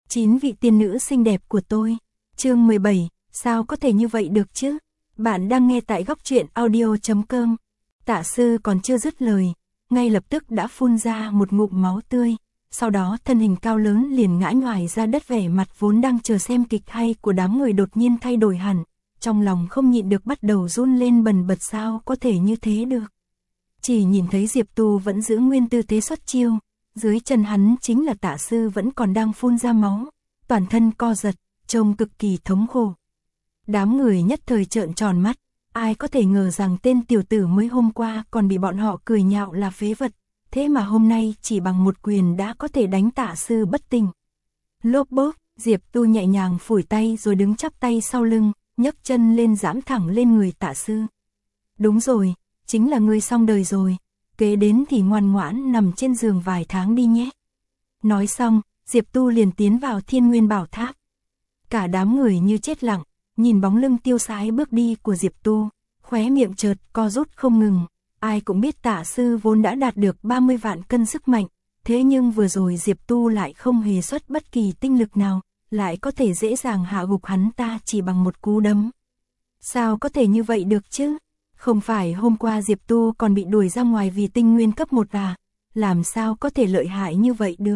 9 vị tiên nữ xinh đẹp của tôi. Chương 17, sao có thể như vậy được chứ? Bạn đang nghe tại góc truyện audio.com. Tạ sư còn chưa dứt lời, ngay lập tức đã phun ra một ngụm máu tươi. Sau đó thân hình cao lớn liền ngã nhoài ra đất, vẻ mặt vốn đang chờ xem kịch hay của đám người đột nhiên thay đổi hẳn. Trong lòng không nhịn được bắt đầu run lên bần bật, sao có thể như thế được. Chỉ nhìn thấy Diệp Tu vẫn giữ nguyên tư thế xuất chiêu, dưới chân hắn chính là Tạ sư vẫn còn đang phun ra máu, toàn thân co giật, trông cực kỳ thống khổ. Đám người nhất thời trợn tròn mắt, ai có thể ngờ rằng tên tiểu tử mới hôm qua còn bị bọn họ cười nhạo là phế vật, thế mà hôm nay chỉ bằng một quyền đã có thể đánh Tạ sư bất tỉnh. Lốp bốp, Diệp Tu nhẹ nhàng phủi tay rồi đứng chắp tay sau lưng, nhấc chân lên giẫm thẳng lên người Tạ sư. Đúng rồi, chính là ngươi xong đời rồi, kế đến thì ngoan ngoãn nằm trên giường vài tháng đi nhé. Nói xong, Diệp Tu liền tiến vào Thiên Nguyên Bảo Tháp. Cả đám người như chết lặng, nhìn bóng lưng tiêu sái bước đi của Diệp Tu, khóe miệng chợt co rút không ngừng. Ai cũng biết Tạ sư vốn đã đạt được 30 vạn cân sức mạnh, thế nhưng vừa rồi Diệp Tu lại không hề xuất bất kỳ tinh lực nào, lại có thể dễ dàng hạ gục hắn ta chỉ bằng một cú đấm. Sao có thể như vậy được chứ? Không phải hôm qua Diệp Tu còn bị đuổi ra ngoài vì tinh nguyên cấp 1 à? Làm sao có thể lợi hại như vậy được?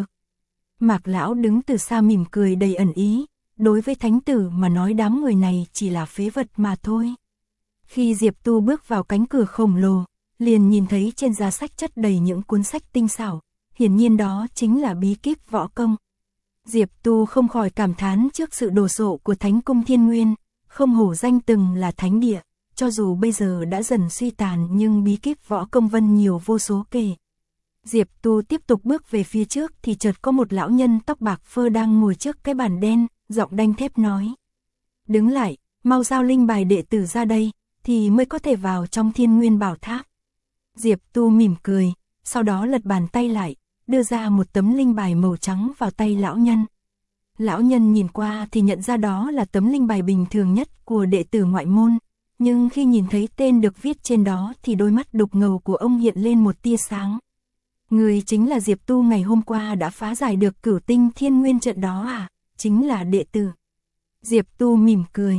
Mạc lão đứng từ xa mỉm cười đầy ẩn ý, đối với thánh tử mà nói đám người này chỉ là phế vật mà thôi. Khi Diệp Tu bước vào cánh cửa khổng lồ, liền nhìn thấy trên giá sách chất đầy những cuốn sách tinh xảo, hiển nhiên đó chính là bí kíp võ công. Diệp Tu không khỏi cảm thán trước sự đồ sộ của Thánh cung Thiên Nguyên, không hổ danh từng là thánh địa, cho dù bây giờ đã dần suy tàn nhưng bí kíp võ công vân nhiều vô số kể. Diệp Tu tiếp tục bước về phía trước thì chợt có một lão nhân tóc bạc phơ đang ngồi trước cái bàn đen, giọng đanh thép nói: "Đứng lại, mau giao linh bài đệ tử ra đây, thì mới có thể vào trong Thiên Nguyên Bảo Tháp." Diệp Tu mỉm cười, sau đó lật bàn tay lại, đưa ra một tấm linh bài màu trắng vào tay lão nhân. Lão nhân nhìn qua thì nhận ra đó là tấm linh bài bình thường nhất của đệ tử ngoại môn, nhưng khi nhìn thấy tên được viết trên đó thì đôi mắt đục ngầu của ông hiện lên một tia sáng. Người chính là Diệp Tu ngày hôm qua đã phá giải được Cửu Tinh Thiên Nguyên trận đó à? Chính là đệ tử. Diệp Tu mỉm cười,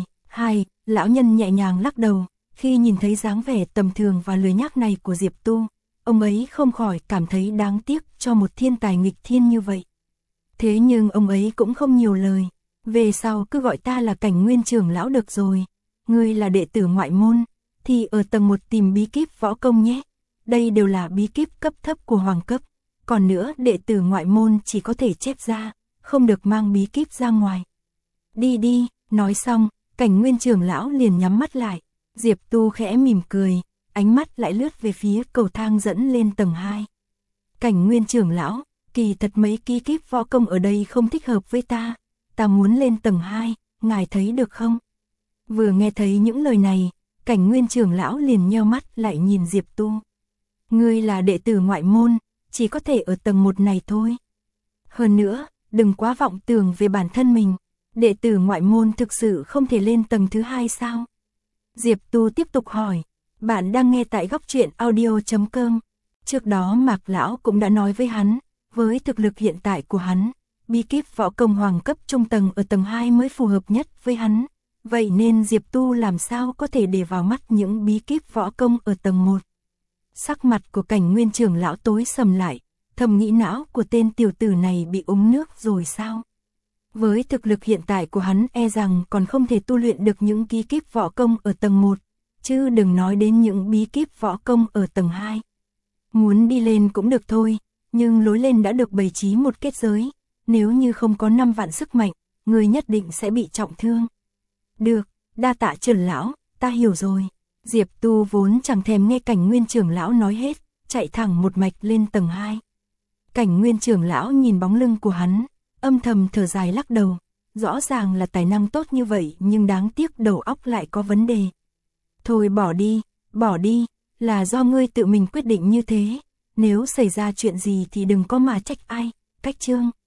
lão nhân nhẹ nhàng lắc đầu, khi nhìn thấy dáng vẻ tầm thường và lười nhác này của Diệp Tu, ông ấy không khỏi cảm thấy đáng tiếc cho một thiên tài nghịch thiên như vậy. Thế nhưng ông ấy cũng không nhiều lời, về sau cứ gọi ta là Cảnh Nguyên trưởng lão được rồi. Ngươi là đệ tử ngoại môn, thì ở tầng 1 tìm bí kíp võ công nhé. Đây đều là bí kíp cấp thấp của hoàng cấp, còn nữa đệ tử ngoại môn chỉ có thể chép ra, không được mang bí kíp ra ngoài. Đi đi, nói xong, Cảnh Nguyên trưởng lão liền nhắm mắt lại. Diệp Tu khẽ mỉm cười, ánh mắt lại lướt về phía cầu thang dẫn lên tầng 2. Cảnh Nguyên trưởng lão, kỳ thật mấy bí kíp võ công ở đây không thích hợp với ta, ta muốn lên tầng 2, ngài thấy được không? Vừa nghe thấy những lời này, Cảnh Nguyên trưởng lão liền nheo mắt lại nhìn Diệp Tu. Ngươi là đệ tử ngoại môn, chỉ có thể ở tầng 1 này thôi. Hơn nữa, đừng quá vọng tưởng về bản thân mình, đệ tử ngoại môn thực sự không thể lên tầng thứ 2 sao? Diệp Tu tiếp tục hỏi, bạn đang nghe tại góc truyện audio.com. Trước đó Mạc lão cũng đã nói với hắn, với thực lực hiện tại của hắn, bí kíp võ công hoàng cấp trung tầng ở tầng 2 mới phù hợp nhất với hắn. Vậy nên Diệp Tu làm sao có thể để vào mắt những bí kíp võ công ở tầng 1. Sắc mặt của Cảnh Nguyên trưởng lão tối sầm lại, thầm nghĩ não của tên tiểu tử này bị uống nước rồi sao? Với thực lực hiện tại của hắn e rằng còn không thể tu luyện được những bí kíp võ công ở tầng 1, chứ đừng nói đến những bí kíp võ công ở tầng 2. Muốn đi lên cũng được thôi, nhưng lối lên đã được bày trí một kết giới, nếu như không có 5 vạn sức mạnh, người nhất định sẽ bị trọng thương. Được, đa tạ trưởng lão, ta hiểu rồi. Diệp Tu vốn chẳng thèm nghe Cảnh Nguyên trưởng lão nói hết, chạy thẳng một mạch lên tầng 2. Cảnh Nguyên trưởng lão nhìn bóng lưng của hắn, âm thầm thở dài lắc đầu, rõ ràng là tài năng tốt như vậy nhưng đáng tiếc đầu óc lại có vấn đề. Thôi bỏ đi, là do ngươi tự mình quyết định như thế, nếu xảy ra chuyện gì thì đừng có mà trách ai, cách chương.